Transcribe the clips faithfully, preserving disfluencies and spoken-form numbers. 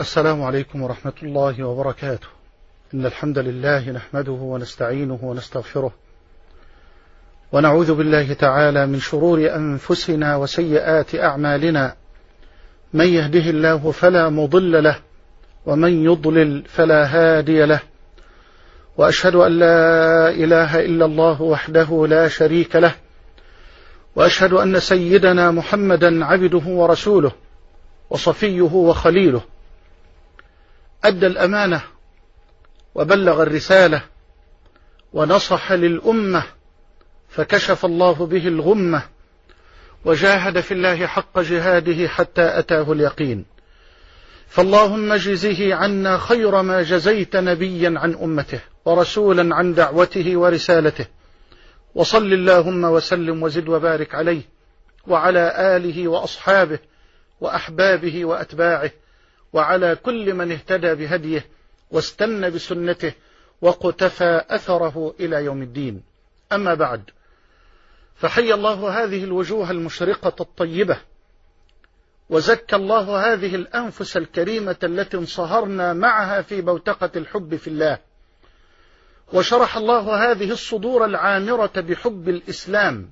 السلام عليكم ورحمة الله وبركاته. إن الحمد لله نحمده ونستعينه ونستغفره، ونعوذ بالله تعالى من شرور أنفسنا وسيئات أعمالنا. من يهده الله فلا مضل له، ومن يضلل فلا هادي له، وأشهد أن لا إله إلا الله وحده لا شريك له، وأشهد أن سيدنا محمدا عبده ورسوله وصفيه وخليله، أدى الأمانة وبلغ الرسالة ونصح للأمة، فكشف الله به الغمة، وجاهد في الله حق جهاده حتى أتاه اليقين. فاللهم اجزه عنا خير ما جزيت نبيا عن أمته ورسولا عن دعوته ورسالته، وصل اللهم وسلم وزد وبارك عليه وعلى آله وأصحابه وأحبابه وأتباعه، وعلى كل من اهتدى بهديه واستنى بسنته وقتفى أثره إلى يوم الدين. أما بعد، فحي الله هذه الوجوه المشرقة الطيبة، وزكى الله هذه الأنفس الكريمة التي انصهرنا معها في بوتقة الحب في الله، وشرح الله هذه الصدور العامرة بحب الإسلام،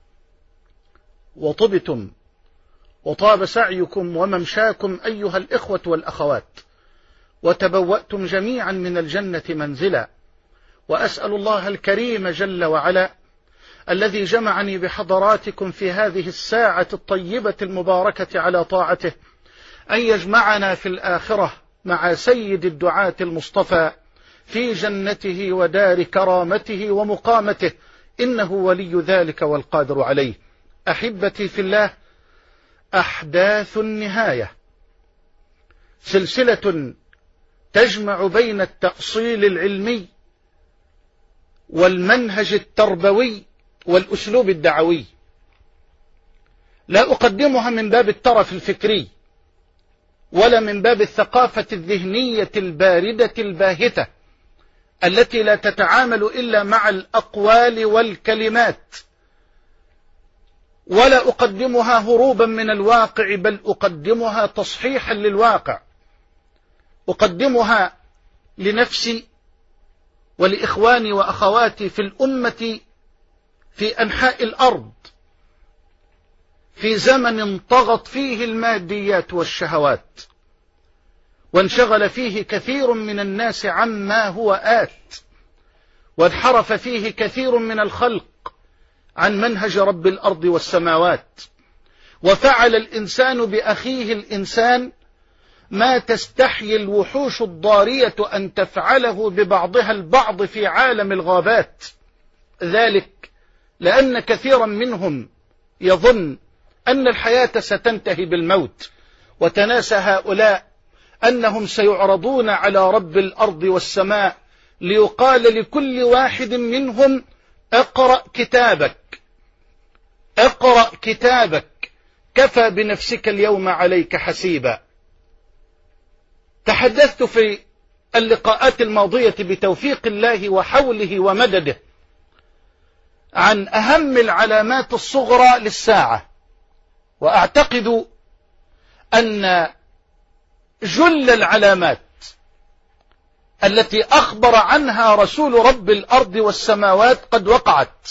وطبتم وطاب سعيكم وممشاكم أيها الإخوة والأخوات، وتبوأتم جميعا من الجنة منزلا. وأسأل الله الكريم جل وعلا الذي جمعني بحضراتكم في هذه الساعة الطيبة المباركة على طاعته أن يجمعنا في الآخرة مع سيد الدعاة المصطفى في جنته ودار كرامته ومقامته، إنه ولي ذلك والقادر عليه. أحبتي في الله، أحداث النهاية سلسلة تجمع بين التأصيل العلمي والمنهج التربوي والأسلوب الدعوي. لا أقدمها من باب الترف الفكري ولا من باب الثقافة الذهنية الباردة الباهتة التي لا تتعامل إلا مع الأقوال والكلمات، ولا أقدمها هروبا من الواقع، بل أقدمها تصحيحا للواقع. أقدمها لنفسي ولإخواني وأخواتي في الأمة في أنحاء الأرض، في زمن طغت فيه الماديات والشهوات، وانشغل فيه كثير من الناس عما هو آت، وانحرف فيه كثير من الخلق عن منهج رب الأرض والسماوات، وفعل الإنسان بأخيه الإنسان ما تستحيي الوحوش الضارية أن تفعله ببعضها البعض في عالم الغابات. ذلك لأن كثيرا منهم يظن أن الحياة ستنتهي بالموت، وتناسى هؤلاء أنهم سيعرضون على رب الأرض والسماء ليقال لكل واحد منهم: اقرأ كتابك، اقرأ كتابك، كفى بنفسك اليوم عليك حسيبا. تحدثت في اللقاءات الماضية بتوفيق الله وحوله ومدده عن أهم العلامات الصغرى للساعة، وأعتقد أن جل العلامات التي أخبر عنها رسول رب الأرض والسماوات قد وقعت.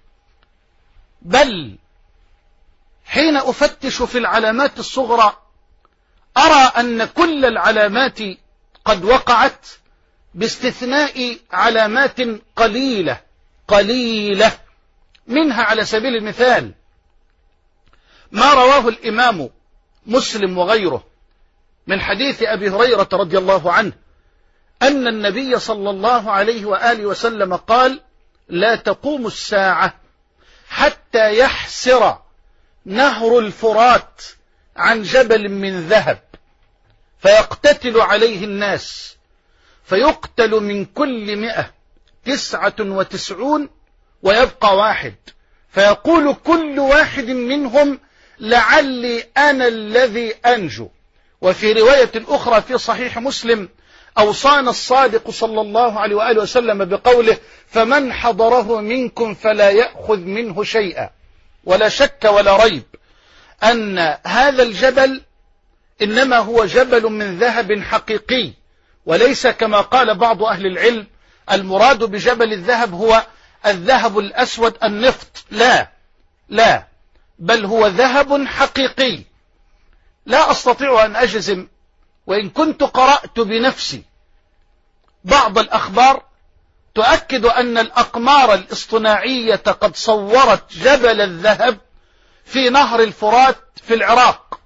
بل حين أفتش في العلامات الصغرى أرى أن كل العلامات قد وقعت باستثناء علامات قليلة قليلة. منها على سبيل المثال ما رواه الإمام مسلم وغيره من حديث أبي هريرة رضي الله عنه أن النبي صلى الله عليه وآله وسلم قال: لا تقوم الساعة حتى يحسر نهر الفرات عن جبل من ذهب، فيقتتل عليه الناس، فيقتل من كل مئة تسعة وتسعون ويبقى واحد، فيقول كل واحد منهم: لعلي أنا الذي أنجو. وفي رواية أخرى في صحيح مسلم أوصانا الصادق صلى الله عليه وآله وسلم بقوله: فمن حضره منكم فلا يأخذ منه شيئا. ولا شك ولا ريب أن هذا الجبل إنما هو جبل من ذهب حقيقي، وليس كما قال بعض أهل العلم المراد بجبل الذهب هو الذهب الأسود النفط. لا لا، بل هو ذهب حقيقي. لا أستطيع أن أجزم، وإن كنت قرأت بنفسي بعض الأخبار تؤكد أن الأقمار الاصطناعية قد صورت جبل الذهب في نهر الفرات في العراق،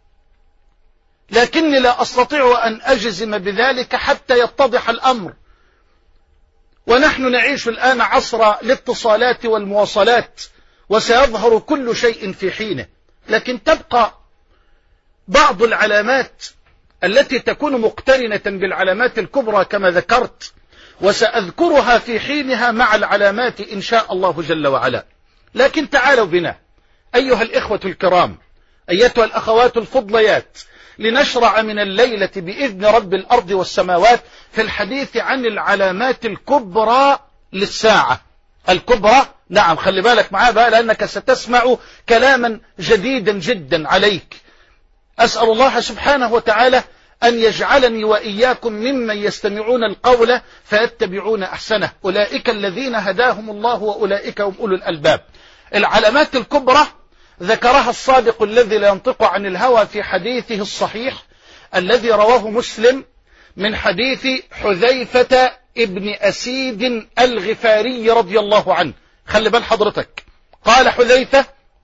لكني لا أستطيع أن أجزم بذلك حتى يتضح الأمر. ونحن نعيش الآن عصر الاتصالات والمواصلات، وسيظهر كل شيء في حينه، لكن تبقى بعض العلامات التي تكون مقترنة بالعلامات الكبرى كما ذكرت، وسأذكرها في حينها مع العلامات إن شاء الله جل وعلا. لكن تعالوا بنا أيها الإخوة الكرام، أيتها الأخوات الفضليات، لنشرع من الليلة بإذن رب الأرض والسماوات في الحديث عن العلامات الكبرى للساعة. الكبرى، نعم، خلي بالك معاه بقى لأنك ستسمع كلاما جديدا جدا عليك. أسأل الله سبحانه وتعالى أن يجعلني وإياكم ممن يستمعون القول فيتبعون أحسنه، أولئك الذين هداهم الله وأولئك هم أولو الألباب. العلامات الكبرى ذكرها الصادق الذي لا ينطق عن الهوى في حديثه الصحيح الذي رواه مسلم من حديث حذيفة ابن أسيد الغفاري رضي الله عنه. خلي بال حضرتك، قال حذيفة: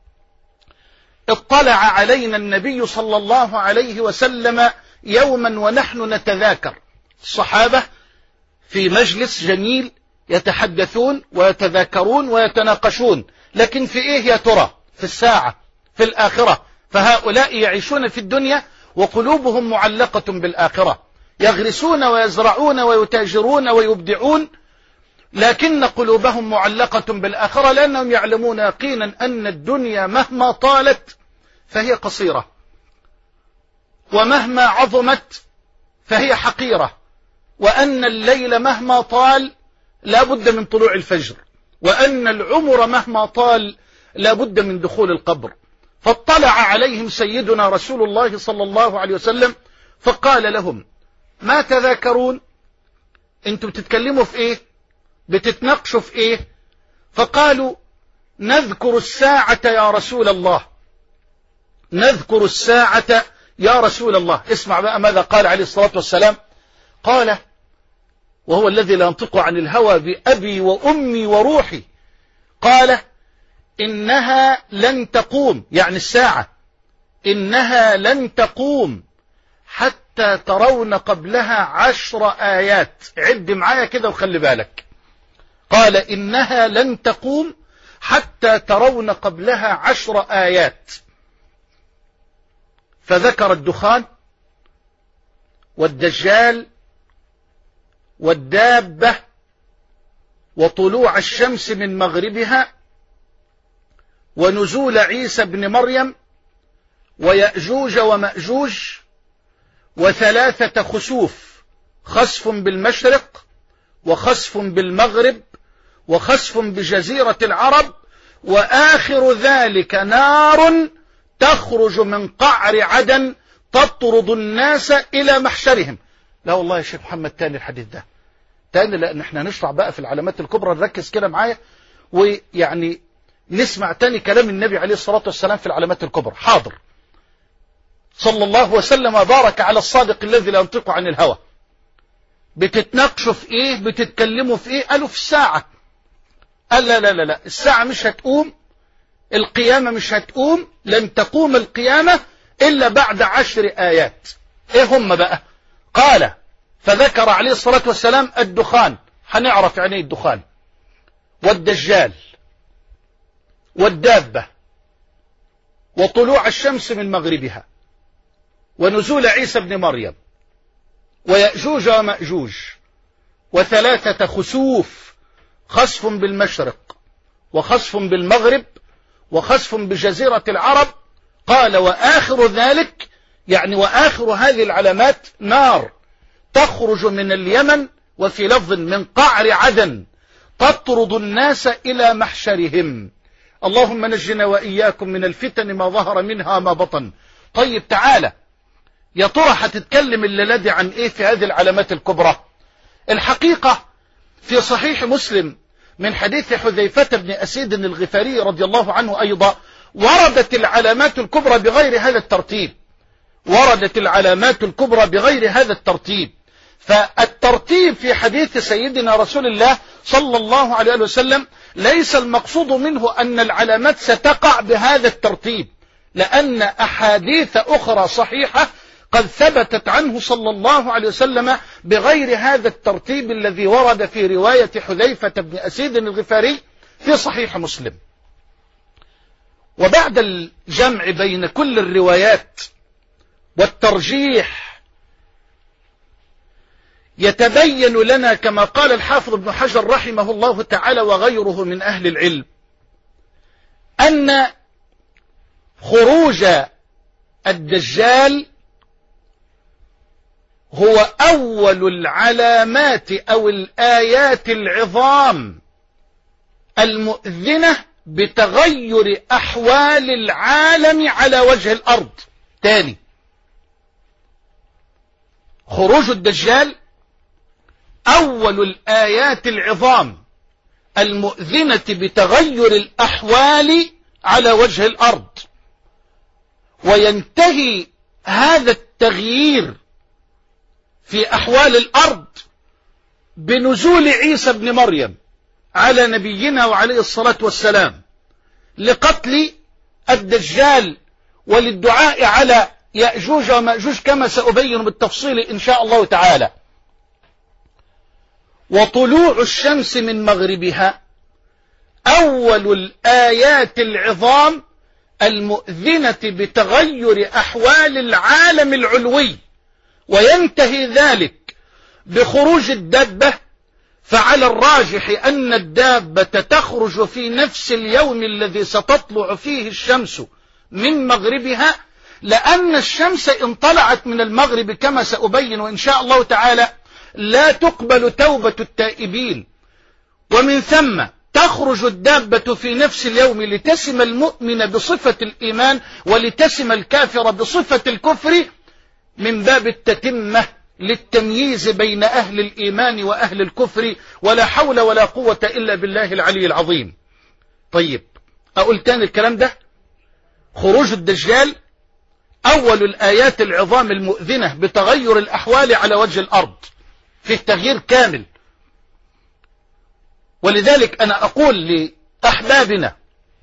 اطلع علينا النبي صلى الله عليه وسلم يوما ونحن نتذاكر. الصحابة في مجلس جميل يتحدثون ويتذاكرون ويتناقشون، لكن في ايه يا ترى؟ في الساعة، في الآخرة. فهؤلاء يعيشون في الدنيا وقلوبهم معلقة بالآخرة، يغرسون ويزرعون ويتاجرون ويبدعون، لكن قلوبهم معلقة بالآخرة، لأنهم يعلمون يقينا أن الدنيا مهما طالت فهي قصيرة، ومهما عظمت فهي حقيرة، وأن الليل مهما طال لا بد من طلوع الفجر، وأن العمر مهما طال لا بد من دخول القبر. فاطلع عليهم سيدنا رسول الله صلى الله عليه وسلم فقال لهم: ما تذاكرون؟ انتم بتتكلموا في ايه؟ بتتناقشوا في ايه؟ فقالوا: نذكر الساعة يا رسول الله، نذكر الساعة يا رسول الله. اسمع بقى ماذا قال عليه الصلاة والسلام. قال، وهو الذي لا ينطق عن الهوى بأبي وأمي وروحي، قال: إنها لن تقوم، يعني الساعة، إنها لن تقوم حتى ترون قبلها عشر آيات. عد معايا كده وخلي بالك. قال: إنها لن تقوم حتى ترون قبلها عشر آيات. فذكر الدخان والدجال والدابة وطلوع الشمس من مغربها ونزول عيسى بن مريم ويأجوج ومأجوج وثلاثة خسوف، خسف بالمشرق وخسف بالمغرب وخسف بجزيرة العرب، وآخر ذلك نار تخرج من قعر عدن تطرد الناس إلى محشرهم. لا والله يا شيخ محمد تاني الحديث ده تاني، لأن احنا نشرع بقى في العلامات الكبرى. نركز كده معايا ويعني نسمع تاني كلام النبي عليه الصلاة والسلام في العلامات الكبرى. حاضر. صلى الله وسلم وبارك على الصادق الذي لا ينطق عن الهوى. بتتناقشوا في ايه؟ بتتكلموا في ايه؟ قالوا في الساعة. قال: لا لا لا لا، الساعة مش هتقوم، القيامة مش هتقوم، لن تقوم القيامة إلا بعد عشر آيات. ايه هم بقى؟ قال: فذكر عليه الصلاة والسلام الدخان، هنعرف يعني الدخان، والدجال والدابة وطلوع الشمس من مغربها ونزول عيسى بن مريم ويأجوج ومأجوج وثلاثة خسوف، خسف بالمشرق وخسف بالمغرب وخسف بجزيرة العرب. قال: وآخر ذلك، يعني وآخر هذه العلامات، نار تخرج من اليمن، وفي لفظ من قعر عدن، تطرد الناس إلى محشرهم. اللهم نجنا وإياكم من الفتن ما ظهر منها ما بطن. طيب تعالى، يا ترى هتتكلم الليلة دي عن ايه في هذه العلامات الكبرى؟ الحقيقة في صحيح مسلم من حديث حذيفة بن أسيد الغفاري رضي الله عنه أيضا وردت العلامات الكبرى بغير هذا الترتيب، وردت العلامات الكبرى بغير هذا الترتيب. فالترتيب في حديث سيدنا رسول الله صلى الله عليه وسلم ليس المقصود منه أن العلامات ستقع بهذا الترتيب، لأن أحاديث أخرى صحيحة قد ثبتت عنه صلى الله عليه وسلم بغير هذا الترتيب الذي ورد في رواية حذيفة بن أسيد الغفاري في صحيح مسلم. وبعد الجمع بين كل الروايات والترجيح يتبين لنا كما قال الحافظ ابن حجر رحمه الله تعالى وغيره من أهل العلم أن خروج الدجال هو أول العلامات أو الآيات العظام المؤذنة بتغير أحوال العالم على وجه الأرض. تاني، خروج الدجال أول الآيات العظام المؤذنة بتغير الأحوال على وجه الأرض، وينتهي هذا التغيير في أحوال الأرض بنزول عيسى بن مريم على نبينا وعليه الصلاة والسلام لقتل الدجال وللدعاء على يأجوج ومأجوج كما سأبين بالتفصيل إن شاء الله تعالى. وطلوع الشمس من مغربها أول الآيات العظام المؤذنة بتغير أحوال العالم العلوي، وينتهي ذلك بخروج الدابة. فعلى الراجح أن الدابة تخرج في نفس اليوم الذي ستطلع فيه الشمس من مغربها، لأن الشمس إن طلعت من المغرب كما سأبين إن شاء الله تعالى لا تقبل توبة التائبين، ومن ثم تخرج الدابة في نفس اليوم لتسم المؤمن بصفة الإيمان ولتسم الكافر بصفة الكفر، من باب التتمة للتمييز بين أهل الإيمان وأهل الكفر، ولا حول ولا قوة إلا بالله العلي العظيم. طيب، أقول تاني الكلام ده. خروج الدجال أول الآيات العظام المؤذنة بتغير الأحوال على وجه الأرض، فيه تغيير كامل. ولذلك أنا أقول لأحبابنا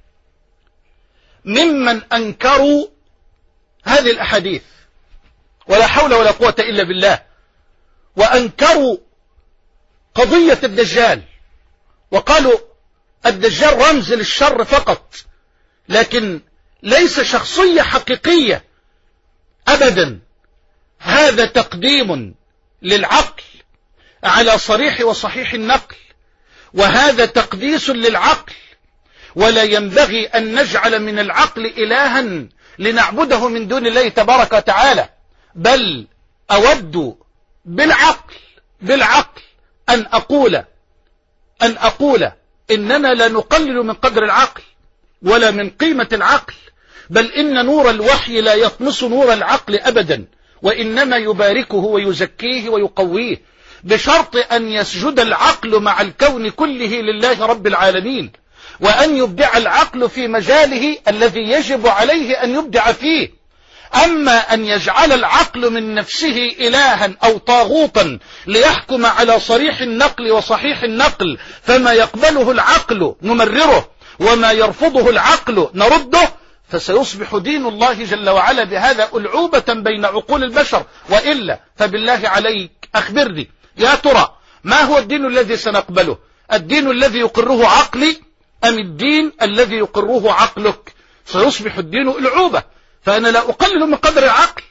ممن أنكروا هذه الأحاديث ولا حول ولا قوة إلا بالله، وأنكروا قضية الدجال وقالوا الدجال رمز للشر فقط، لكن ليس شخصية حقيقية أبدا. هذا تقديم للعقل على صريح وصحيح النقل، وهذا تقديس للعقل، ولا ينبغي أن نجعل من العقل إلها لنعبده من دون الله تبارك وتعالى، بل أود بالعقل بالعقل أن أقول أن أقول إننا لا نقلل من قدر العقل ولا من قيمة العقل، بل إن نور الوحي لا يطمس نور العقل أبدا، وإنما يباركه ويزكيه ويقويه، بشرط أن يسجد العقل مع الكون كله لله رب العالمين، وأن يبدع العقل في مجاله الذي يجب عليه أن يبدع فيه. أما أن يجعل العقل من نفسه إلها أو طاغوتا ليحكم على صريح النقل وصحيح النقل، فما يقبله العقل نمرره وما يرفضه العقل نرده، فسيصبح دين الله جل وعلا بهذا ألعوبة بين عقول البشر. وإلا فبالله عليك أخبرني يا ترى ما هو الدين الذي سنقبله؟ الدين الذي يقره عقلي أم الدين الذي يقره عقلك؟ سيصبح الدين ألعوبة. فأنا لا أقلل من قدر العقل،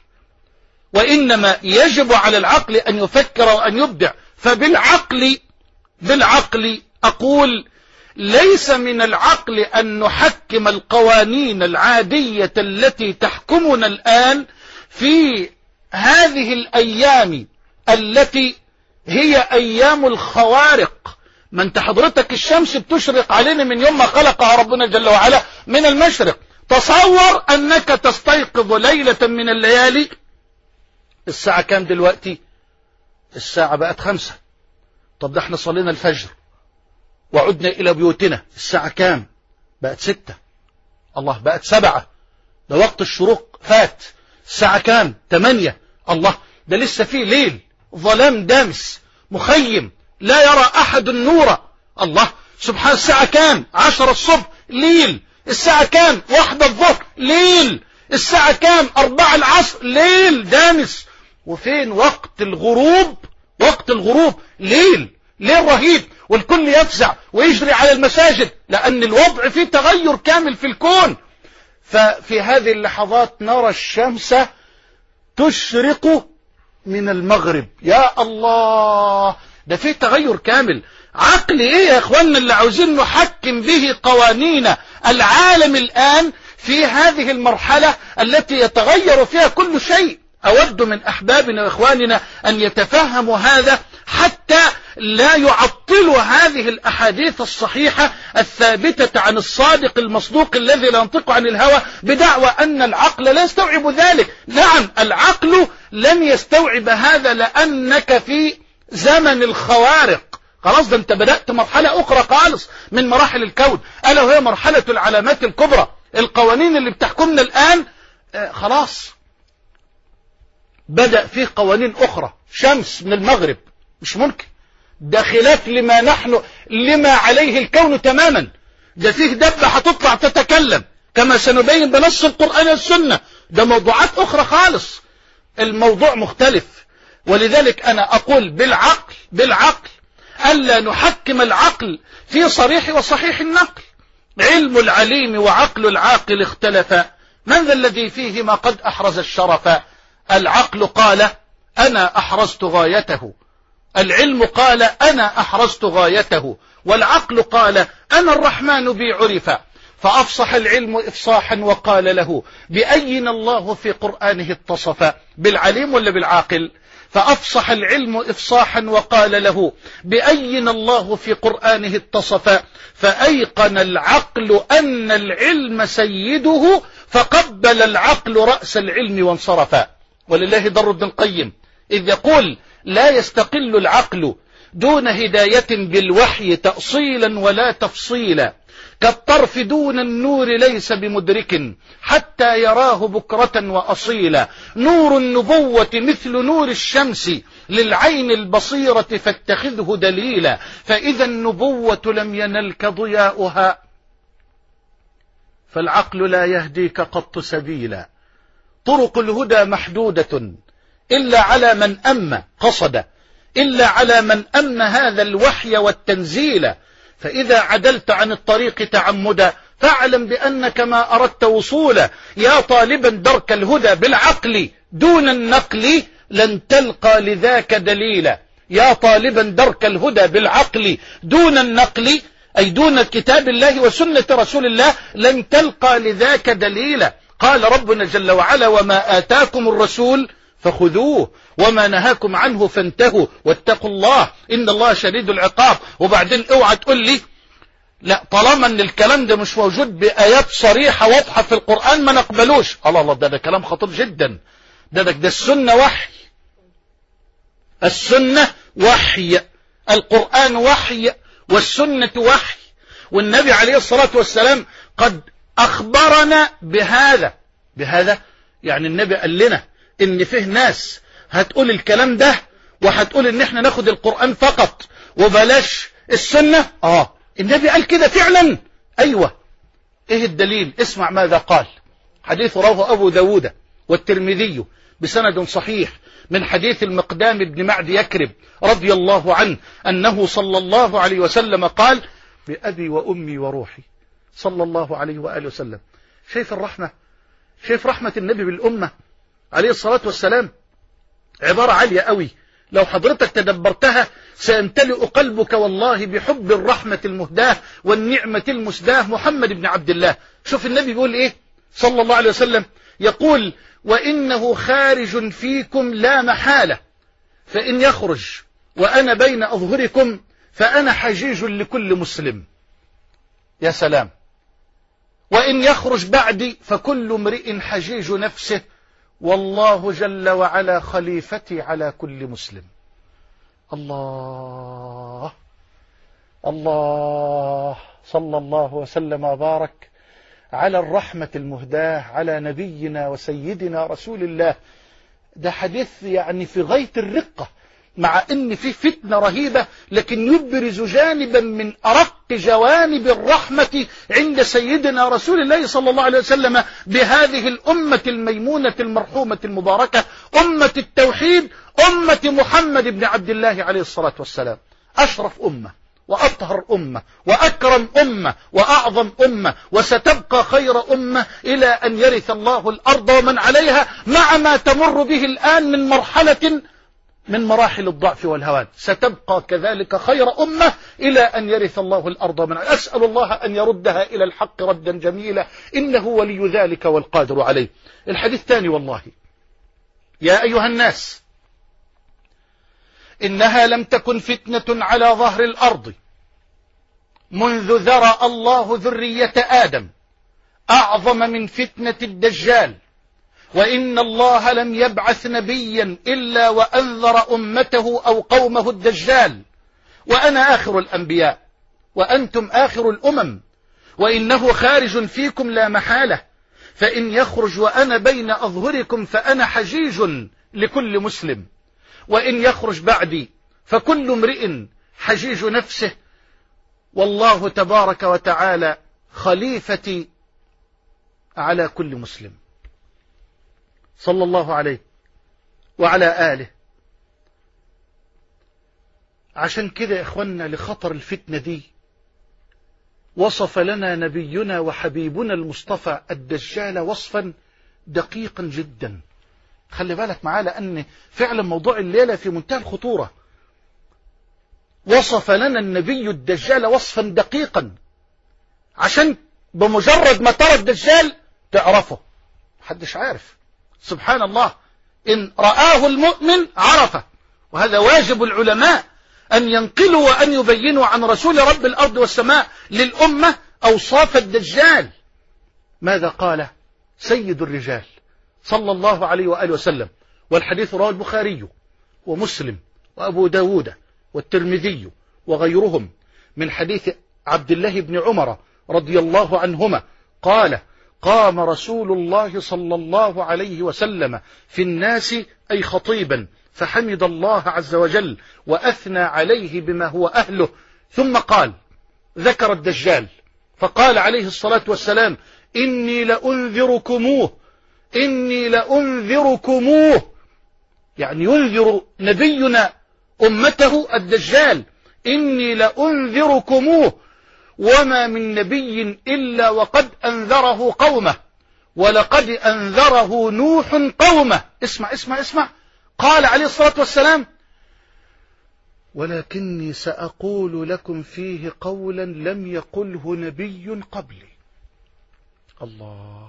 وإنما يجب على العقل أن يفكر وأن يبدع. فبالعقل بالعقل أقول ليس من العقل أن نحكم القوانين العادية التي تحكمنا الآن في هذه الأيام التي هي أيام الخوارق. ما انت حضرتك الشمس بتشرق علينا من يوم ما خلقها ربنا جل وعلا من المشرق. تصور أنك تستيقظ ليلة من الليالي الساعة كام دلوقتي؟ الساعة بقت خمسة. طب ده احنا صلينا الفجر وعدنا إلى بيوتنا، الساعة كام؟ بقت ستة. الله، بقت سبعة. ده وقت الشروق فات. الساعة كام؟ تمانية. الله، ده لسه فيه ليل، ظلام دامس مخيم، لا يرى أحد النور. الله سبحان. الساعة كام؟ عشرة الصبح، ليل. الساعة كام؟ واحدة الظهر، ليل. الساعة كام؟ أربعة العصر، ليل دامس. وفين وقت الغروب؟ وقت الغروب ليل، ليل رهيب، والكل يفزع ويجري على المساجد، لأن الوضع فيه تغير كامل في الكون. ففي هذه اللحظات نرى الشمس تشرق من المغرب. يا الله، ده فيه تغير كامل. عقل ايه يا اخواننا اللي عاوزين نحكم به قوانين العالم الآن في هذه المرحلة التي يتغير فيها كل شيء؟ أود من أحبابنا وإخواننا أن يتفهموا هذا حتى لا يعطلوا هذه الأحاديث الصحيحة الثابتة عن الصادق المصدوق الذي لا ينطق عن الهوى بدعوى أن العقل لا يستوعب ذلك. نعم، العقل لن يستوعب هذا لأنك في زمن الخوارق. خلاص، ده انت بدأت مرحلة أخرى خالص من مراحل الكون، ألا وهي مرحلة العلامات الكبرى. القوانين اللي بتحكمنا الآن آه خلاص بدأ فيه قوانين أخرى. شمس من المغرب مش ممكن، ده خلاف لما نحن لما عليه الكون تماما. ده فيه دبة هتطلع تتكلم كما سنبين بنص القرآن والسنة. ده موضوعات أخرى خالص، الموضوع مختلف. ولذلك أنا أقول بالعقل بالعقل ألا نحكم العقل في صريح وصحيح النقل. علم العليم وعقل العاقل اختلفا، من ذا الذي فيهما قد أحرز الشرفا؟ العقل قال أنا أحرزت غايته، العلم قال أنا أحرزت غايته، والعقل قال أنا الرحمن بي عرفا. فأفصح العلم إفصاحا وقال له بأين الله في قرآنه اتصفا؟ بالعليم ولا بالعاقل؟ فأفصح العلم إفصاحا وقال له بأين الله في قرآنه اتصفا. فأيقن العقل أن العلم سيده فقبل العقل رأس العلم وانصرفا. ولله در ابن القيم إذ يقول لا يستقل العقل دون هداية بالوحي تأصيلا ولا تفصيلا، كالطرف دون النور ليس بمدرك حتى يراه بكرة وأصيلا. نور النبوة مثل نور الشمس للعين البصيرة فاتخذه دليلا، فإذا النبوة لم ينلك ضياؤها فالعقل لا يهديك قط سبيلا. طرق الهدى محدودة إلا على من أم قصد، إلا على من أم هذا الوحي والتنزيل. فإذا عدلت عن الطريق تعمدا فاعلم بأنك ما أردت وصولا. يا طالبا درك الهدى بالعقل دون النقل لن تلقى لذاك دليلا. يا طالبا درك الهدى بالعقل دون النقل أي دون كتاب الله وسنة رسول الله لن تلقى لذاك دليلا. قال ربنا جل وعلا وما آتاكم الرسول فخذوه وما نهاكم عنه فانتهوا واتقوا الله إن الله شديد العقاب. وبعدين اوعى تقول لي لا طالما ان الكلام ده مش موجود بآيات صريحة واضحة في القرآن ما نقبلوش. الله الله، ده ده كلام خطير جدا. ده ده, ده السنة وحي، السنة وحي، القرآن وحي والسنة وحي. والنبي عليه الصلاة والسلام قد أخبرنا بهذا. بهذا يعني النبي قال لنا ان فيه ناس هتقول الكلام ده وهتقول ان احنا ناخد القرآن فقط وبلاش السنة. اه النبي قال كده فعلا. ايوه، ايه الدليل؟ اسمع ماذا قال. حديث رواه ابو داود والترمذي بسند صحيح من حديث المقدام بن معد يكرب رضي الله عنه انه صلى الله عليه وسلم قال بأبي وأمي وروحي صلى الله عليه وآله وسلم. شايف الرحمة؟ شايف رحمة النبي بالأمة عليه الصلاة والسلام؟ عبارة عالية قوي، لو حضرتك تدبرتها سيمتلئ قلبك والله بحب الرحمة المهداة والنعمة المسداة محمد بن عبد الله. شوف النبي بيقول ايه صلى الله عليه وسلم، يقول وإنه خارج فيكم لا محالة، فإن يخرج وأنا بين أظهركم فأنا حجيج لكل مسلم. يا سلام. وإن يخرج بعدي فكل امرئ حجيج نفسه والله جل وعلا خليفتي على كل مسلم. الله الله، صلى الله وسلم وبارك على الرحمة المهداة على نبينا وسيدنا رسول الله. ده حديث يعني في غاية الرقة، مع ان في فتنة رهيبة، لكن يبرز جانبا من أرق جوانب الرحمة عند سيدنا رسول الله صلى الله عليه وسلم بهذه الأمة الميمونة المرحومة المباركة، أمة التوحيد، أمة محمد بن عبد الله عليه الصلاة والسلام. أشرف أمة وأطهر أمة وأكرم أمة وأعظم أمة، وستبقى خير أمة إلى أن يرث الله الأرض ومن عليها، مع ما تمر به الآن من مرحلة من مراحل الضعف والهوان. ستبقى كذلك خير أمة إلى أن يرث الله الأرض ومن عليها. أسأل الله أن يردها إلى الحق ردا جميلا، إنه ولي ذلك والقادر عليه. الحديث الثاني: والله يا أيها الناس إنها لم تكن فتنة على ظهر الأرض منذ ذرى الله ذرية آدم أعظم من فتنة الدجال، وإن الله لم يبعث نبيا إلا وأنذر أمته أو قومه الدجال، وأنا آخر الأنبياء وأنتم آخر الأمم، وإنه خارج فيكم لا محالة، فإن يخرج وأنا بين أظهركم فأنا حجيج لكل مسلم، وإن يخرج بعدي فكل امرئ حجيج نفسه، والله تبارك وتعالى خليفتي على كل مسلم. صلى الله عليه وعلى آله. عشان كده يا إخوانا، لخطر الفتنة دي وصف لنا نبينا وحبيبنا المصطفى الدجال وصفا دقيقا جدا. خلي بالك معاه، لأن فعلا موضوع الليلة في منتهى الخطورة. وصف لنا النبي الدجال وصفا دقيقا، عشان بمجرد ما ترى الدجال تعرفه. محدش عارف، سبحان الله، إن رآه المؤمن عرفه. وهذا واجب العلماء أن ينقلوا وأن يبينوا عن رسول رب الأرض والسماء للأمة أوصاف الدجال. ماذا قال سيد الرجال صلى الله عليه وآله وسلم؟ والحديث رواه البخاري ومسلم وأبو داود والترمذي وغيرهم من حديث عبد الله بن عمر رضي الله عنهما قال: قام رسول الله صلى الله عليه وسلم في الناس أي خطيبا، فحمد الله عز وجل وأثنى عليه بما هو أهله، ثم قال، ذكر الدجال فقال عليه الصلاة والسلام: إني لأنذركموه إني لأنذركموه، يعني ينذر نبينا أمته الدجال، إني لأنذركموه، وما من نبي إلا وقد أنذره قومه، ولقد أنذره نوح قومه. اسمع اسمع اسمع، قال عليه الصلاة والسلام: ولكني سأقول لكم فيه قولا لم يقله نبي قبلي. الله.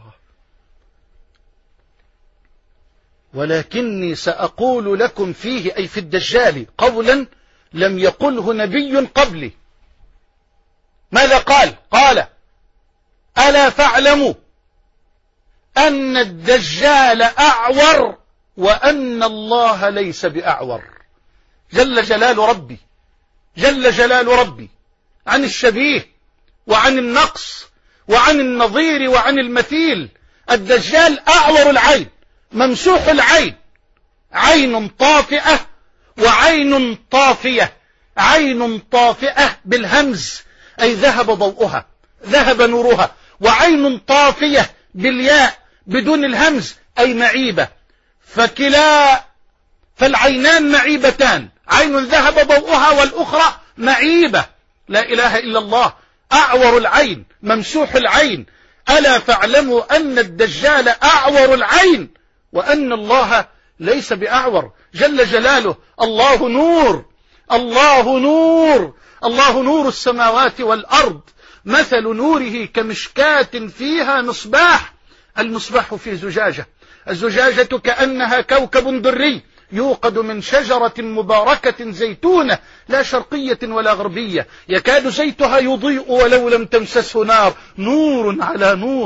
ولكني سأقول لكم فيه، أي في الدجال، قولا لم يقله نبي قبلي. ماذا قال؟ قال: ألا فاعلموا أن الدجال أعور وأن الله ليس بأعور. جل جلال ربي جل جلال ربي عن الشبيه وعن النقص وعن النظير وعن المثيل. الدجال أعور العين، ممسوح العين، عين طافئة وعين طافية. عين طافئة بالهمز أي ذهب ضوءها، ذهب نورها، وعين طافية بالياء بدون الهمز أي معيبة. فكلا فالعينان معيبتان، عين ذهب ضوءها والأخرى معيبة. لا إله إلا الله. أعور العين، ممسوح العين. ألا فاعلموا أن الدجال أعور العين وأن الله ليس بأعور جل جلاله. الله نور، الله نور، الله نور السماوات والأرض، مثل نوره كمشكاة فيها مصباح. المصباح في زجاجة، الزجاجة كأنها كوكب دري يوقد من شجرة مباركة زيتونة لا شرقية ولا غربية، يكاد زيتها يضيء ولو لم تمسسه نار، نور على نور.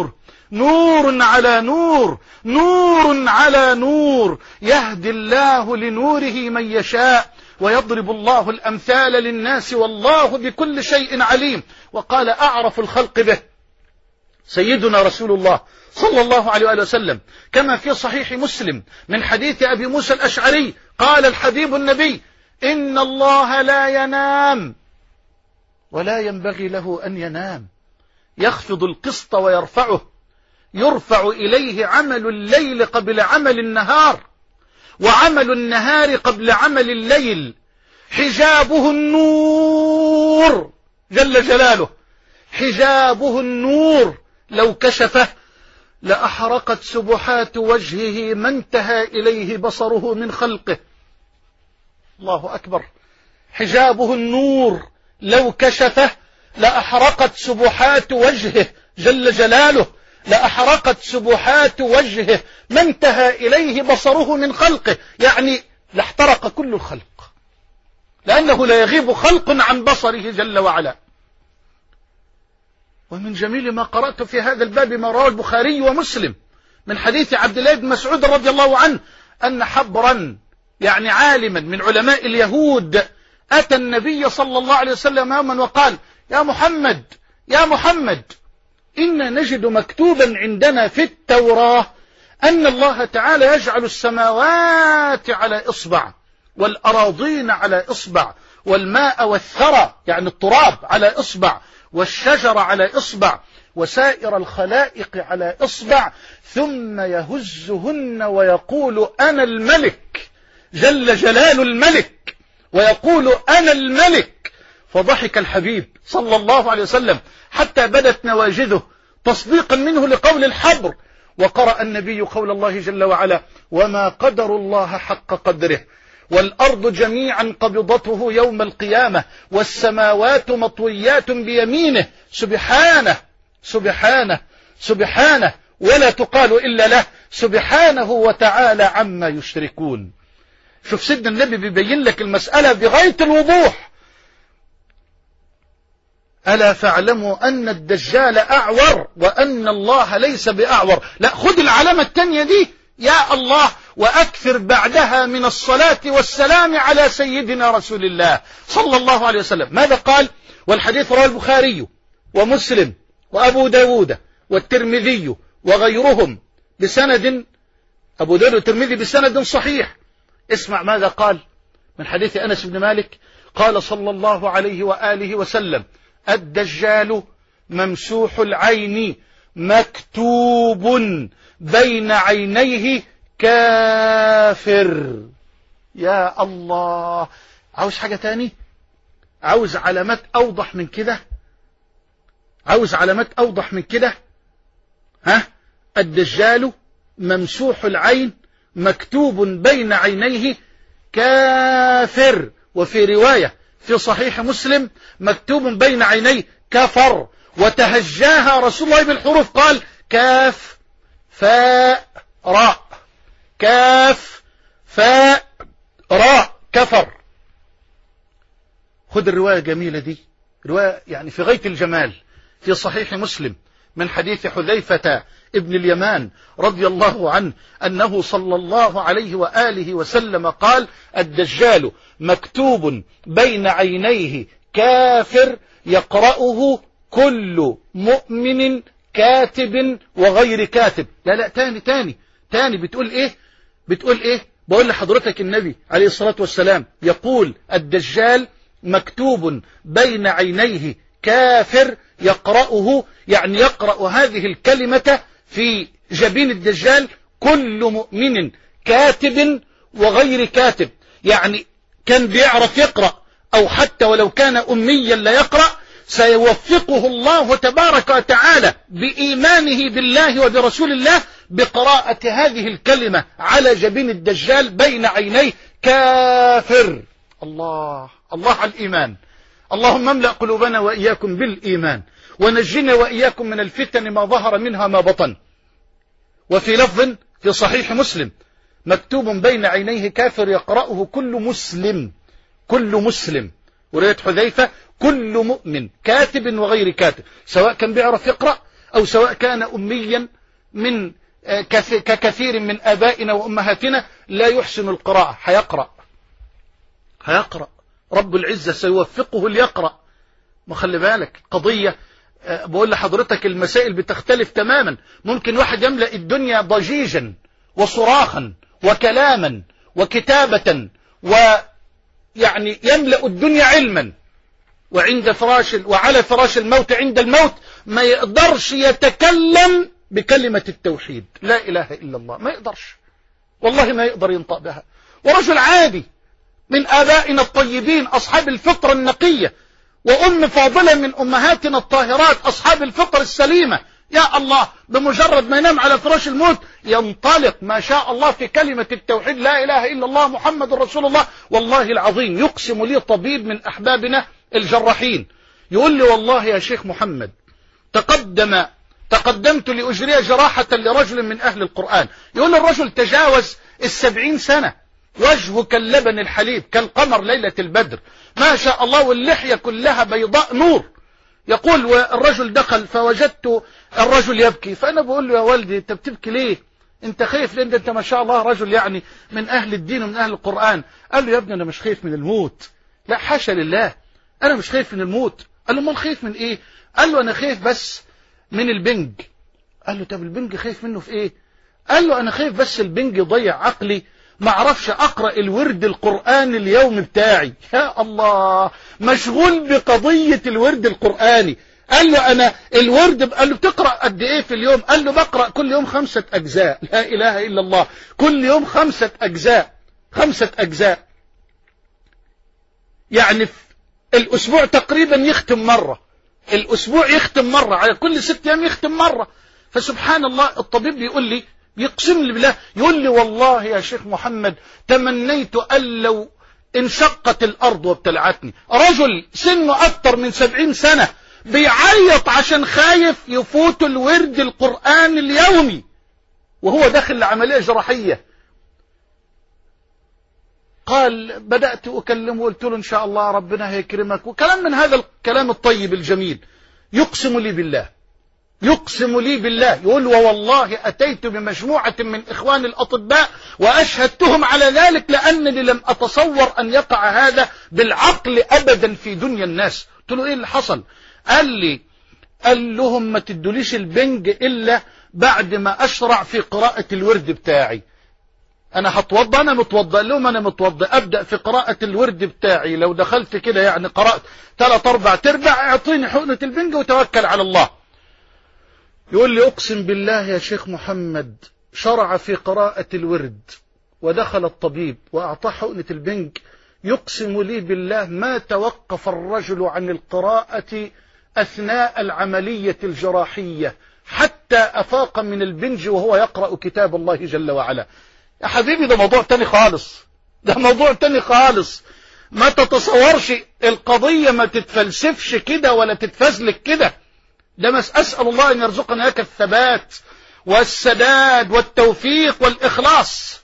نور على نور، نور على نور، يهدي الله لنوره من يشاء ويضرب الله الأمثال للناس والله بكل شيء عليم. وقال أعرف الخلق به سيدنا رسول الله صلى الله عليه وآله وسلم، كما في صحيح مسلم من حديث أبي موسى الأشعري قال الحبيب النبي: إن الله لا ينام ولا ينبغي له أن ينام، يخفض القسط ويرفعه، يرفع إليه عمل الليل قبل عمل النهار، وعمل النهار قبل عمل الليل، حجابه النور جل جلاله، حجابه النور، لو كشفه لأحرقت سبحات وجهه ما انتهى إليه بصره من خلقه. الله أكبر. حجابه النور، لو كشفه لأحرقت سبحات وجهه جل جلاله، لأحرقت سبحات وجهه ما انتهى إليه بصره من خلقه، يعني لاحترق كل الخلق، لأنه لا يغيب خلق عن بصره جل وعلا. ومن جميل ما قرأت في هذا الباب ما رواه البخاري ومسلم من حديث عبد الله بن مسعود رضي الله عنه أن حبرا، يعني عالما من علماء اليهود، أتى النبي صلى الله عليه وسلم يوما وقال: يا محمد يا محمد، إن نجد مكتوبا عندنا في التوراة أن الله تعالى يجعل السماوات على إصبع، والأراضين على إصبع، والماء والثرى يعني التراب على إصبع، والشجر على إصبع، وسائر الخلائق على إصبع، ثم يهزهن ويقول: أنا الملك، جل جلال الملك، ويقول: أنا الملك. فضحك الحبيب صلى الله عليه وسلم حتى بدت نواجذه تصديقا منه لقول الحبر. وقرأ النبي قول الله جل وعلا: وما قدر الله حق قدره، والأرض جميعا قبضته يوم القيامة، والسماوات مطويات بيمينه، سبحانه سبحانه سبحانه، ولا تقال إلا له، سبحانه وتعالى عما يشركون. شوف سيدنا النبي بيبين لك المسألة بغاية الوضوح. ألا فاعلموا أن الدجال أعور وأن الله ليس بأعور. لا، خذ العلامة التانية دي يا الله، وأكثر بعدها من الصلاة والسلام على سيدنا رسول الله صلى الله عليه وسلم. ماذا قال؟ والحديث رواه البخاري ومسلم وأبو داود والترمذي وغيرهم بسند، أبو داود والترمذي بسند صحيح. اسمع ماذا قال من حديث أنس بن مالك، قال صلى الله عليه وآله وسلم: الدجال ممسوح العين مكتوب بين عينيه كافر. يا الله، عاوز حاجة تاني؟ عاوز علامات أوضح من كده؟ عاوز علامات أوضح من كده؟ ها؟ الدجال ممسوح العين مكتوب بين عينيه كافر، وفي رواية في صحيح مسلم مكتوب بين عينيه كفر، وتهجاها رسول الله بالحروف، قال: كاف فاء راء، كاف فاء راء، كفر. خذ الرواية الجميلة دي، رواية يعني في غاية الجمال، في صحيح مسلم من حديث حذيفة ابن اليمان رضي الله عنه أنه صلى الله عليه وآله وسلم قال: الدجال مكتوب بين عينيه كافر، يقرأه كل مؤمن كاتب وغير كاتب. لا لا، تاني تاني تاني، بتقول ايه؟ بتقول ايه؟ بقول لحضرتك النبي عليه الصلاة والسلام يقول: الدجال مكتوب بين عينيه كافر، يقرأه يعني يقرأ هذه الكلمة في جبين الدجال كل مؤمن كاتب وغير كاتب، يعني كان بيعرف يقرأ أو حتى ولو كان أميا لا يقرأ، سيوفقه الله تبارك وتعالى بإيمانه بالله وبرسول الله بقراءة هذه الكلمة على جبين الدجال بين عينيه كافر. الله الله على الإيمان. اللهم املأ قلوبنا وإياكم بالإيمان، ونجنا وإياكم من الفتن ما ظهر منها ما بطن. وفي لفظ في صحيح مسلم: مكتوب بين عينيه كافر، يقرأه كل مسلم، كل مسلم. ورواية حذيفة: كل مؤمن كاتب وغير كاتب، سواء كان بيعرف يقرأ أو سواء كان أميا من ككثير من آبائنا وأمهاتنا لا يحسن القراءة، هيقرأ هيقرأ رب العزة سيوفقه ليقرأ. ما خلي بالك قضية، بقول لحضرتك المسائل بتختلف تماما. ممكن واحد يملأ الدنيا ضجيجا وصراخا وكلاما وكتابة ويعني يملأ الدنيا علما، وعند فراش وعلى فراش الموت عند الموت ما يقدرش يتكلم بكلمة التوحيد لا إله إلا الله، ما يقدرش والله، ما يقدر ينطق بها. ورجل عادي من آبائنا الطيبين أصحاب الفطرة النقية، وأم فاضلة من أمهاتنا الطاهرات أصحاب الفطر السليمة، يا الله بمجرد ما ينام على فراش الموت ينطلق ما شاء الله في كلمة التوحيد لا إله إلا الله محمد رسول الله. والله العظيم يقسم لي طبيب من أحبابنا الجراحين يقول لي والله يا شيخ محمد تقدم تقدمت لأجري جراحة لرجل من أهل القرآن، يقول الرجل تجاوز السبعين سنة، وجهه كاللبن الحليب كالقمر ليلة البدر ما شاء الله، واللحية كلها بيضاء نور. يقول والرجل دخل فوجدت الرجل يبكي، فأنا بقول له يا والدي انت بتبكي ليه؟ انت خايف لأن انت ما شاء الله رجل يعني من أهل الدين ومن أهل القرآن. قال له يا ابني أنا مش خايف من الموت، لا حاشا لله أنا مش خايف من الموت. قال له امال خايف من إيه؟ قال له أنا خايف بس من البنج. قال له طب البنج خايف منه في إيه؟ قال له أنا خايف بس البنج يضيع عقلي، ما اعرفش اقرأ الورد القرآني اليوم بتاعي. يا الله مشغول بقضية الورد القرآني. قال له انا الورد، قال له بتقرأ قد ايه في اليوم؟ قال له بقرأ كل يوم خمسة اجزاء. لا اله الا الله، كل يوم خمسة اجزاء، خمسة اجزاء يعني في الاسبوع تقريبا يختم مرة، الاسبوع يختم مرة، على كل ست ايام يختم مرة. فسبحان الله الطبيب بيقول لي يقسم لي بالله، يقول لي والله يا شيخ محمد تمنيت أن لو انشقت الأرض وابتلعتني. رجل سنه أكثر من سبعين سنة بيعيط عشان خايف يفوت الورد القرآن اليومي وهو داخل لعملية جراحية. قال بدأت أكلمه وقلت له إن شاء الله ربنا هيكرمك وكلام من هذا الكلام الطيب الجميل. يقسم لي بالله يقسم لي بالله يقول والله أتيت بمجموعة من إخوان الأطباء وأشهدتهم على ذلك لأنني لم أتصور أن يقع هذا بالعقل أبدا في دنيا الناس. قلت له إيه اللي حصل؟ قال لي قال لهم ما تدوليش البنج إلا بعد ما أشرع في قراءة الورد بتاعي. أنا هتوضى، أنا متوضى لهم، أنا متوضى أبدأ في قراءة الورد بتاعي. لو دخلت كده يعني قرأت ثلاث أربع تربع اعطيني حقنة البنج وتوكل على الله. يقول لي أقسم بالله يا شيخ محمد شرع في قراءة الورد ودخل الطبيب وأعطاه حقنة البنج، يقسم لي بالله ما توقف الرجل عن القراءة أثناء العملية الجراحية حتى أفاق من البنج وهو يقرأ كتاب الله جل وعلا. يا حبيبي ده موضوع تاني خالص، ده موضوع تاني خالص. ما تتصورش القضية، ما تتفلسفش كده ولا تتفزلك كده. ده مس أسأل الله أن يرزقنا هيك الثبات والسداد والتوفيق والإخلاص.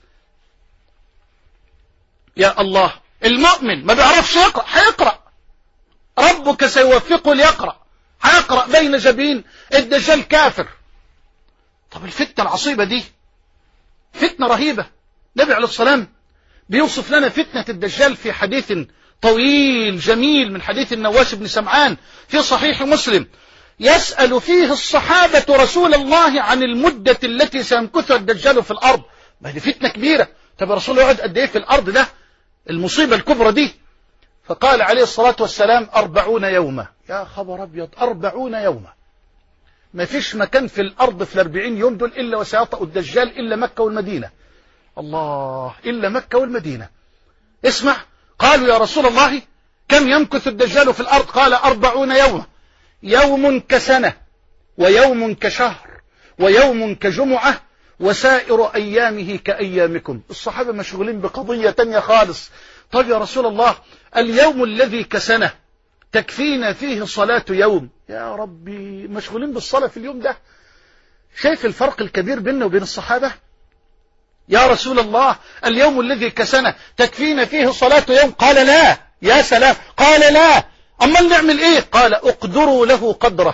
يا الله المؤمن ما بيعرفش يقرأ، هيقرأ ربك سيوفقه ليقرأ، هيقرأ بين جبين الدجال كافر. طب الفتنة العصيبة دي فتنة رهيبة. النبي عليه الصلاة والسلام بيوصف لنا فتنة الدجال في حديث طويل جميل من حديث النواس بن سمعان في صحيح مسلم، يسأل فيه الصحابة رسول الله عن المدة التي سيمكثها الدجال في الأرض. ما دي فتنة كبيرة. طب يا رسول الله يقعد قد ايه في الأرض؟ ده المصيبة الكبرى دي. فقال عليه الصلاة والسلام أربعون يوما. يا خبر أبيض، أربعون يوما. ما فيش مكان في الأرض في الأربعين يوم دول إلا وسيطأ الدجال إلا مكة والمدينة. الله، إلا مكة والمدينة. اسمع، قالوا يا رسول الله كم يمكث الدجال في الأرض؟ قال أربعون يوما، يوم كسنة ويوم كشهر ويوم كجمعة وسائر أيامه كأيامكم. الصحابة مشغولين بقضية تانية خالص. طيب يا رسول الله اليوم الذي كسنة تكفينا فيه صلاة يوم. يا ربي مشغولين بالصلاة في اليوم ده. شايف الفرق الكبير بيننا وبين الصحابة؟ يا رسول الله اليوم الذي كسنة تكفينا فيه صلاة يوم. قال لا. يا سلام. قال لا. أما نعمل إيه؟ قال اقدروا له قدره.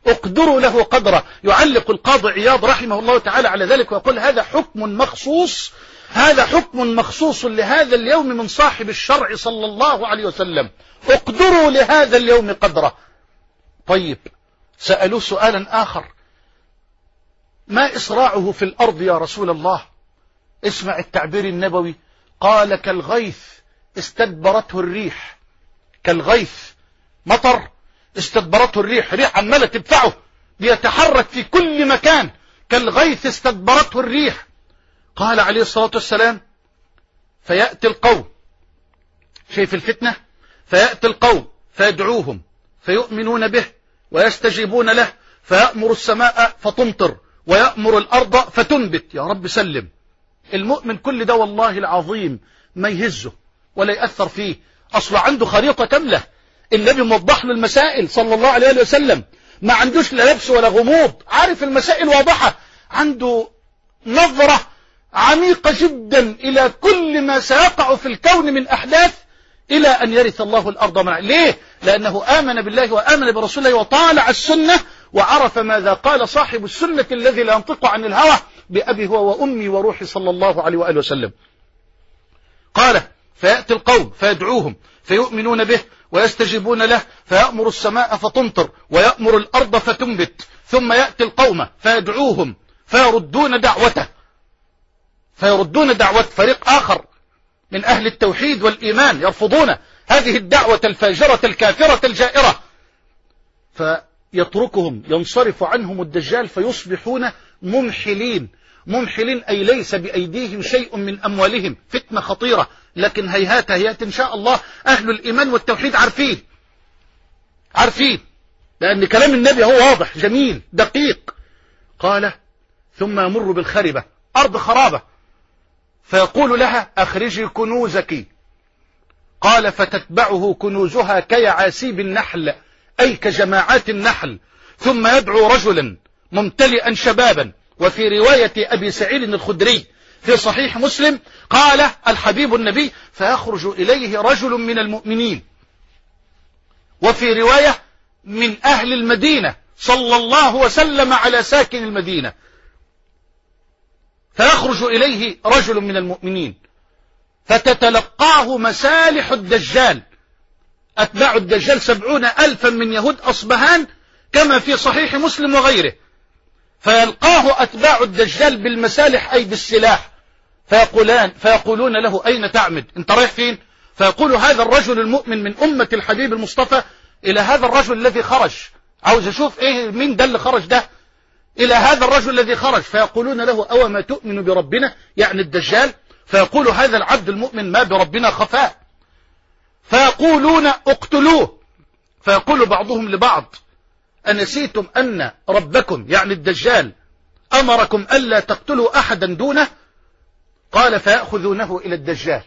اقدروا له قدره. يعلق القاضي عياض رحمه الله تعالى على ذلك ويقول هذا حكم مخصوص، هذا حكم مخصوص لهذا اليوم من صاحب الشرع صلى الله عليه وسلم، اقدروا لهذا اليوم قدره. طيب سألوه سؤالا آخر، ما إسراعه في الأرض يا رسول الله؟ اسمع التعبير النبوي، قال كالغيث استدبرته الريح. كالغيث، مطر استدبرته الريح، ريح عمالة تدفعه بيتحرك في كل مكان، كالغيث استدبرته الريح. قال عليه الصلاة والسلام فيأتي القوم، شايف الفتنة، فيأتي القوم فيدعوهم فيؤمنون به ويستجيبون له، فيأمر السماء فتمطر ويأمر الأرض فتنبت. يا رب سلم. المؤمن كل ده والله العظيم ما يهزه ولا يأثر فيه، أصلا عنده خريطة كاملة، النبي موضح له المسائل صلى الله عليه وسلم، ما عندوش لا لبس ولا غموض، عارف المسائل واضحة، عنده نظرة عميقة جدا إلى كل ما سيقع في الكون من أحداث إلى أن يرث الله الأرض من. ليه؟ لأنه آمن بالله وآمن برسوله وطالع السنة وعرف ماذا قال صاحب السنة الذي لا ينطق عن الهوى بأبي هو وأمي وروحي صلى الله عليه وآله وسلم. قال فيأتي القوم فيدعوهم فيؤمنون به ويستجيبون له، فيأمر السماء فتمطر ويأمر الأرض فتنبت، ثم يأتي القوم فيدعوهم فيردون دعوته، فيردون دعوة فريق آخر من أهل التوحيد والإيمان يرفضون هذه الدعوة الفاجرة الكافرة الجائرة، فيتركهم ينصرف عنهم الدجال فيصبحون ممحلين. ممحلين أي ليس بأيديهم شيء من أموالهم. فتنة خطيرة، لكن هيهات هيهات إن شاء الله أهل الإيمان والتوحيد عارفين عارفين لأن كلام النبي هو واضح جميل دقيق. قال ثم يمر بالخربة، أرض خرابة، فيقول لها أخرجي كنوزك. قال فتتبعه كنوزها كيعاسيب النحل، أي كجماعات النحل. ثم يدعو رجلا ممتلئا شبابا. وفي رواية أبي سعيد الخدري في صحيح مسلم قال الحبيب النبي فيخرج إليه رجل من المؤمنين، وفي رواية من أهل المدينة صلى الله وسلم على ساكن المدينة، فيخرج إليه رجل من المؤمنين فتتلقاه مسالح الدجال. أتباع الدجال سبعون ألفا من يهود أصبهان كما في صحيح مسلم وغيره، فيلقاه أتباع الدجال بالمسالح أي بالسلاح، فيقولان فيقولون له أين تعمد؟ أنت رايح فين؟ فيقول هذا الرجل المؤمن من أمة الحبيب المصطفى إلى هذا الرجل الذي خرج، عاوز أشوف إيه مين ده اللي خرج ده، إلى هذا الرجل الذي خرج. فيقولون له أو ما تؤمن بربنا، يعني الدجال. فيقول هذا العبد المؤمن ما بربنا خفاء. فيقولون اقتلوه. فيقول بعضهم لبعض أنسيتم أن ربكم يعني الدجال أمركم ألا تقتلوا أحدا دونه؟ قال فيأخذونه إلى الدجال،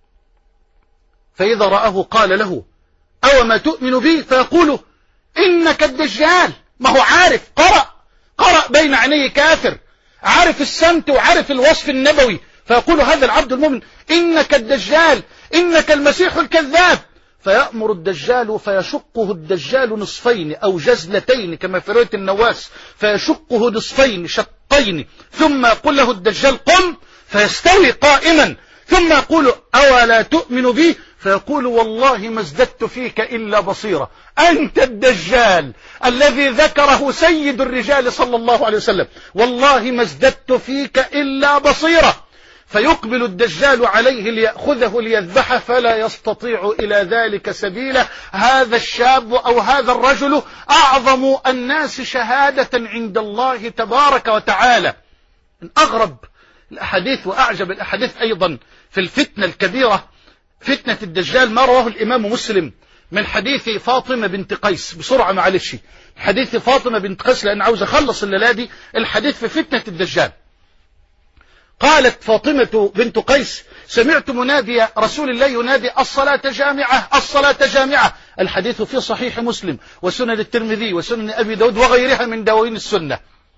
فإذا رآه قال له أو ما تؤمن به؟ فيقول إنك الدجال. ما هو عارف، قرأ قرأ بين عينيه كافر، عارف السمت وعارف الوصف النبوي. فيقول هذا العبد المؤمن إنك الدجال، إنك المسيح الكذاب. فيأمر الدجال فيشقه الدجال نصفين أو جزلتين كما في رواية النواس، فيشقه نصفين شقين، ثم يقول له الدجال قم، فيستوي قائما، ثم يقول أولا تؤمن بي؟ فيقول والله ما ازددت فيك إلا بصيرة. أنت الدجال الذي ذكره سيد الرجال صلى الله عليه وسلم، والله ما ازددت فيك إلا بصيرة. فيقبل الدجال عليه ليأخذه ليذبحه، فلا يستطيع إلى ذلك سبيلا. هذا الشاب أو هذا الرجل أعظم الناس شهادة عند الله تبارك وتعالى. من أغرب الأحاديث وأعجب الأحاديث أيضا في الفتنة الكبيرة فتنة الدجال ما رواه الإمام مسلم من حديث فاطمة بنت قيس. بسرعة معلش، حديث فاطمة بنت قيس لأن عاوز أخلص الليلة دي الحديث في فتنة الدجال. قالت فاطمة بنت قيس سمعت منادي رسول الله ينادي الصلاة جامعة الصلاة جامعة. الحديث في صحيح مسلم وسنن الترمذي وسنن أبي داود وغيرها من دواوين السنة.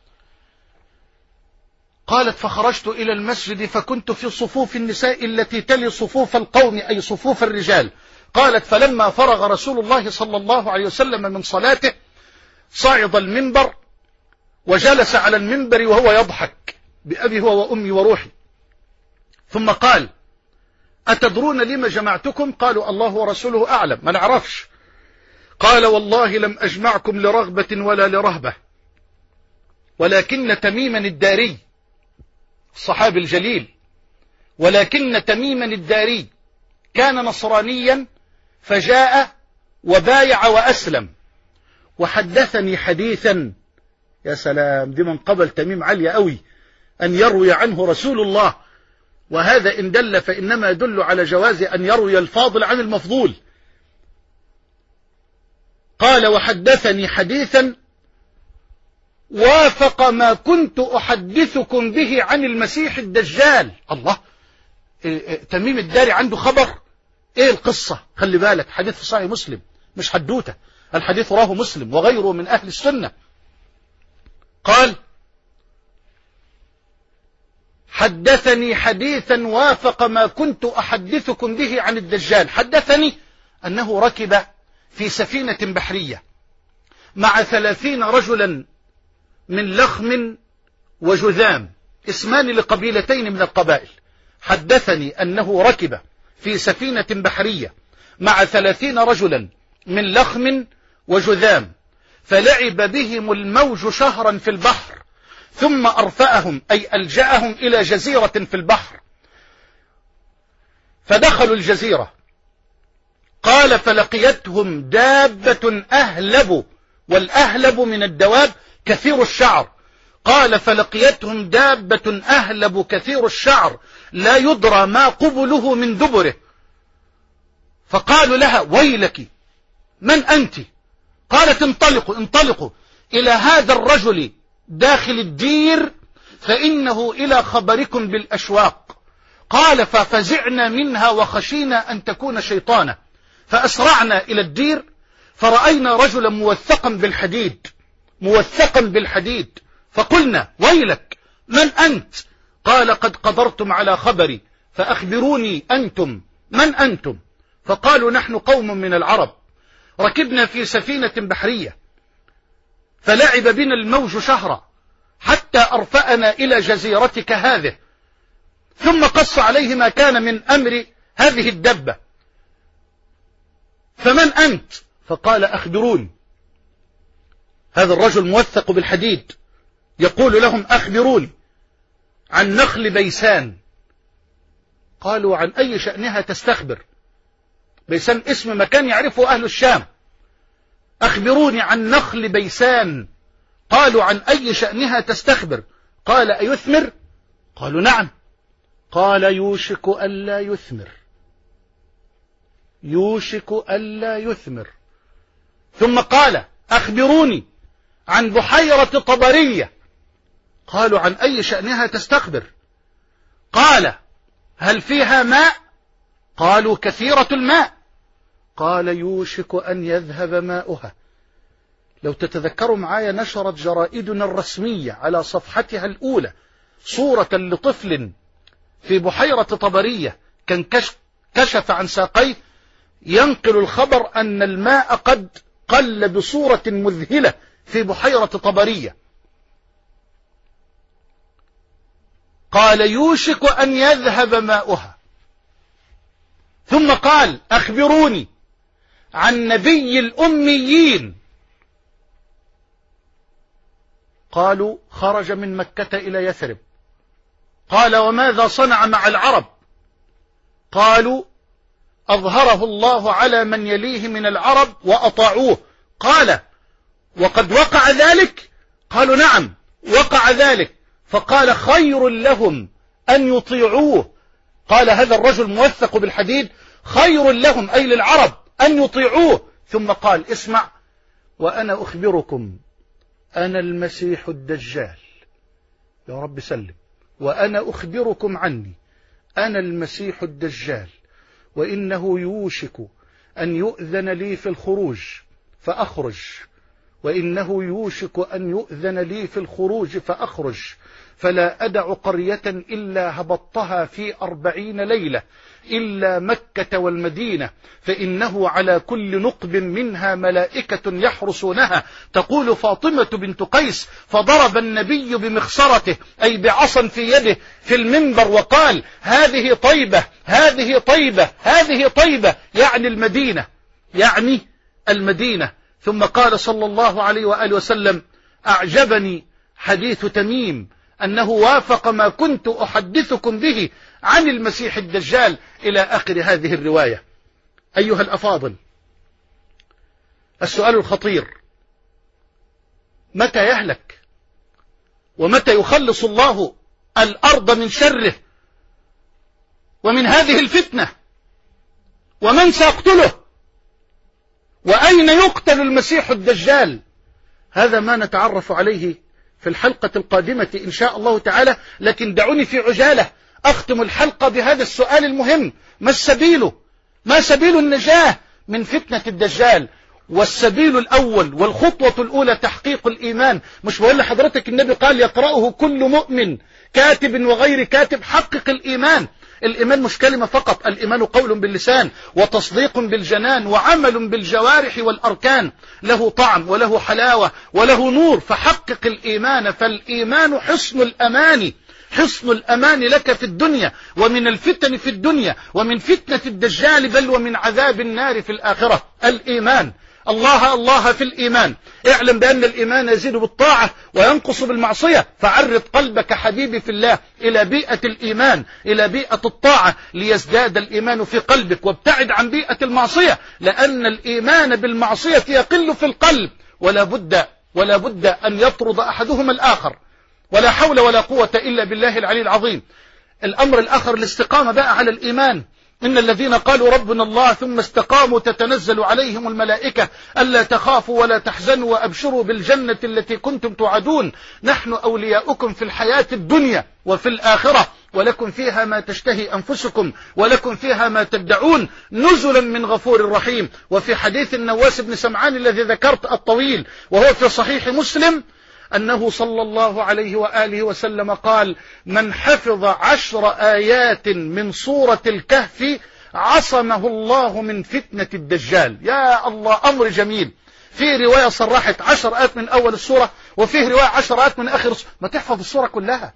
قالت فخرجت إلى المسجد فكنت في صفوف النساء التي تلي صفوف القوم أي صفوف الرجال. قالت فلما فرغ رسول الله صلى الله عليه وسلم من صلاته صعد المنبر وجلس على المنبر وهو يضحك بأبي هو وأمي وروحي، ثم قال: أتدرون لما جمعتكم؟ قالوا: الله ورسوله أعلم، ما نعرفش. قال: والله لم أجمعكم لرغبة ولا لرهبة، ولكن تميما الداري، الصحابي الجليل، ولكن تميما الداري كان نصرانيا فجاء وبايع وأسلم، وحدثني حديثا، يا سلام، دي من قبل تميم عالية قوي أن يروي عنه رسول الله، وهذا إن دل فإنما يدل على جواز أن يروي الفاضل عن المفضول. قال: وحدثني حديثا وافق ما كنت أحدثكم به عن المسيح الدجال. الله، تميم الداري عنده خبر. ايه القصة؟ خلي بالك، حديث في صحيح مسلم، مش حدوته، الحديث راه مسلم وغيره من أهل السنة. قال: حدثني حديثا وافق ما كنت أحدثكم به عن الدجال. حدثني أنه ركب في سفينة بحرية مع ثلاثين رجلا من لخم وجذام، اسمان لقبيلتين من القبائل. حدثني أنه ركب في سفينة بحرية مع ثلاثين رجلا من لخم وجذام، فلعب بهم الموج شهرا في البحر، ثم أرفأهم، أي ألجأهم إلى جزيرة في البحر، فدخلوا الجزيرة. قال: فلقيتهم دابة أهلب، والأهلب من الدواب كثير الشعر. قال: فلقيتهم دابة أهلب كثير الشعر لا يدرى ما قبله من دبره، فقالوا لها: ويلك، من أنت؟ قالت: انطلقوا انطلقوا إلى هذا الرجل داخل الدير، فإنه إلى خبركم بالأشواق. قال: ففزعنا منها وخشينا أن تكون شيطانا، فأسرعنا إلى الدير، فرأينا رجلا موثقا بالحديد موثقا بالحديد فقلنا: ويلك، من أنت؟ قال: قد قدرتم على خبري، فأخبروني أنتم، من أنتم؟ فقالوا: نحن قوم من العرب، ركبنا في سفينة بحرية، فلعب بنا الموج شهرا حتى أرفأنا إلى جزيرتك هذه. ثم قص عليه ما كان من أمر هذه الدبة. فمن أنت؟ فقال: أخبروني. هذا الرجل موثق بالحديد يقول لهم: أخبروني عن نخل بيسان. قالوا: عن أي شأنها تستخبر؟ بيسان اسم مكان يعرفه أهل الشام. أخبروني عن نخل بيسان. قالوا: عن أي شأنها تستخبر؟ قال: أيثمر؟ قالوا: نعم. قال: يوشك ألا يثمر، يوشك ألا يثمر. ثم قال: أخبروني عن بحيرة طبرية. قالوا: عن أي شأنها تستخبر؟ قال: هل فيها ماء؟ قالوا: كثيرة الماء. قال: يوشك أن يذهب ماؤها. لو تتذكروا معايا، نشرت جرائدنا الرسمية على صفحتها الأولى صورة لطفل في بحيرة طبرية، كان كشف عن ساقيه ينقل الخبر أن الماء قد قل بصورة مذهلة في بحيرة طبرية. قال: يوشك أن يذهب ماؤها. ثم قال: أخبروني عن نبي الأميين. قالوا: خرج من مكة إلى يثرب. قال: وماذا صنع مع العرب؟ قالوا: أظهره الله على من يليه من العرب وأطاعوه. قال: وقد وقع ذلك؟ قالوا: نعم، وقع ذلك. فقال: خير لهم أن يطيعوه. قال هذا الرجل موثق بالحديد: خير لهم، أي للعرب، أن يطيعوه. ثم قال: اسمع، وأنا أخبركم، أنا المسيح الدجال. يا رب سلم. وأنا أخبركم عني، أنا المسيح الدجال، وإنه يوشك أن يؤذن لي في الخروج فأخرج، وإنه يوشك أن يؤذن لي في الخروج فأخرج، فلا أدع قرية إلا هبطتها في أربعين ليلة إلا مكة والمدينة، فإنه على كل نقب منها ملائكة يحرسونها. تقول فاطمة بنت قيس: فضرب النبي بمخصرته أي بعصا في يده في المنبر وقال: هذه طيبة، هذه طيبة، هذه طيبة، يعني المدينة، يعني المدينة. ثم قال صلى الله عليه وآله وسلم: أعجبني حديث تميم أنه وافق ما كنت أحدثكم به عن المسيح الدجال، إلى آخر هذه الرواية. أيها الأفاضل، السؤال الخطير: متى يهلك؟ ومتى يخلص الله الأرض من شره ومن هذه الفتنة؟ ومن سيقتله؟ وأين يقتل المسيح الدجال؟ هذا ما نتعرف عليه في الحلقة القادمة إن شاء الله تعالى. لكن دعوني في عجالة أختم الحلقة بهذا السؤال المهم: ما السبيل؟ ما سبيل النجاة من فتنة الدجال؟ والسبيل الأول والخطوة الأولى تحقيق الإيمان. مش بقول لحضرتك النبي قال: يقرأه كل مؤمن كاتب وغير كاتب. حقق الإيمان. الإيمان مش كلمة فقط، الإيمان قول باللسان وتصديق بالجنان وعمل بالجوارح والأركان، له طعم وله حلاوة وله نور. فحقق الإيمان، فالإيمان حصن الأمان، حصن الأمان لك في الدنيا ومن الفتن في الدنيا ومن فتنة الدجال، بل ومن عذاب النار في الآخرة. الإيمان. الله الله في الإيمان. اعلم بأن الإيمان يزيد بالطاعة وينقص بالمعصية، فعرض قلبك حبيبي في الله إلى بيئة الإيمان، إلى بيئة الطاعة، ليزداد الإيمان في قلبك، وابتعد عن بيئة المعصية، لأن الإيمان بالمعصية يقل في القلب، ولا بد ولا بد أن يطرد أحدهما الآخر. ولا حول ولا قوة إلا بالله العلي العظيم. الأمر الآخر الاستقامة بقى على الإيمان. إن الذين قالوا ربنا الله ثم استقاموا تتنزل عليهم الملائكة ألا تخافوا ولا تحزنوا وأبشروا بالجنة التي كنتم توعدون، نحن أولياؤكم في الحياة الدنيا وفي الآخرة، ولكم فيها ما تشتهي أنفسكم ولكم فيها ما تدعون، نزلا من غفور رحيم. وفي حديث النواس بن سمعان الذي ذكرت الطويل وهو في صحيح مسلم، أنه صلى الله عليه وآله وسلم قال: من حفظ عشر آيات من سورة الكهف عصمه الله من فتنة الدجال. يا الله، أمر جميل. في رواية صرحت عشر آيات من أول السورة، وفيه رواية عشر آيات من آخر السورة. ما تحفظ السورة كلها،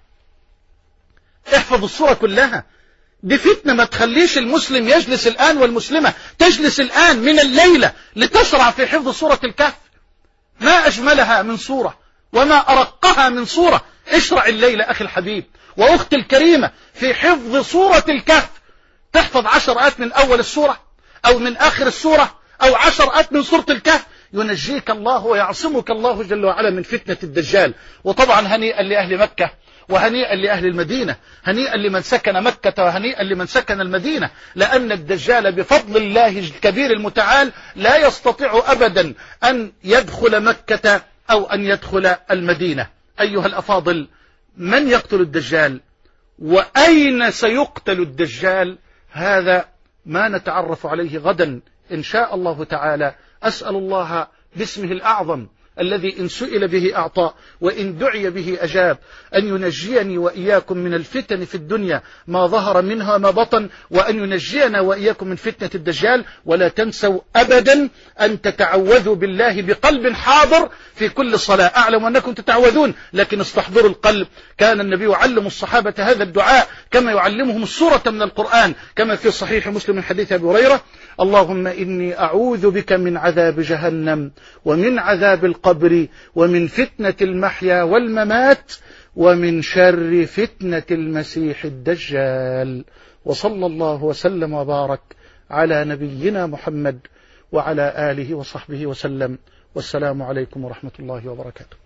احفظ السورة كلها. دي فتنة. ما تخليش المسلم يجلس الآن والمسلمة تجلس الآن من الليلة لتشرع في حفظ سورة الكهف. ما أجملها من سورة وما أرقها من صورة. اشرع الليلة أخي الحبيب وأختي الكريمة في حفظ سورة الكهف. تحفظ عشر آيات من أول السورة أو من آخر السورة أو عشر آيات من سورة الكهف، ينجيك الله ويعصمك الله جل وعلا من فتنة الدجال. وطبعا هنيئا لأهل مكة وهنيئا لأهل المدينة، هنيئا لمن سكن مكة وهنيئا لمن سكن المدينة، لأن الدجال بفضل الله الكبير المتعال لا يستطيع أبدا أن يدخل مكة أو أن يدخل المدينة. أيها الأفاضل، من يقتل الدجال وأين سيقتل الدجال؟ هذا ما نتعرف عليه غدا إن شاء الله تعالى. أسأل الله باسمه الأعظم الذي إن سئل به أعطى وإن دعي به أجاب أن ينجيني وإياكم من الفتن في الدنيا ما ظهر منها ما بطن، وأن ينجينا وإياكم من فتنة الدجال. ولا تنسوا أبدا أن تتعوذوا بالله بقلب حاضر في كل صلاة. أعلم أنكم تتعوذون، لكن استحضروا القلب. كان النبي يعلم الصحابة هذا الدعاء كما يعلمهم السورة من القرآن، كما في صحيح مسلم من حديث أبي هريرة: اللهم إني أعوذ بك من عذاب جهنم ومن عذاب القبر ومن فتنة المحيا والممات ومن شر فتنة المسيح الدجال. وصلى الله وسلم وبارك على نبينا محمد وعلى آله وصحبه وسلم. والسلام عليكم ورحمة الله وبركاته.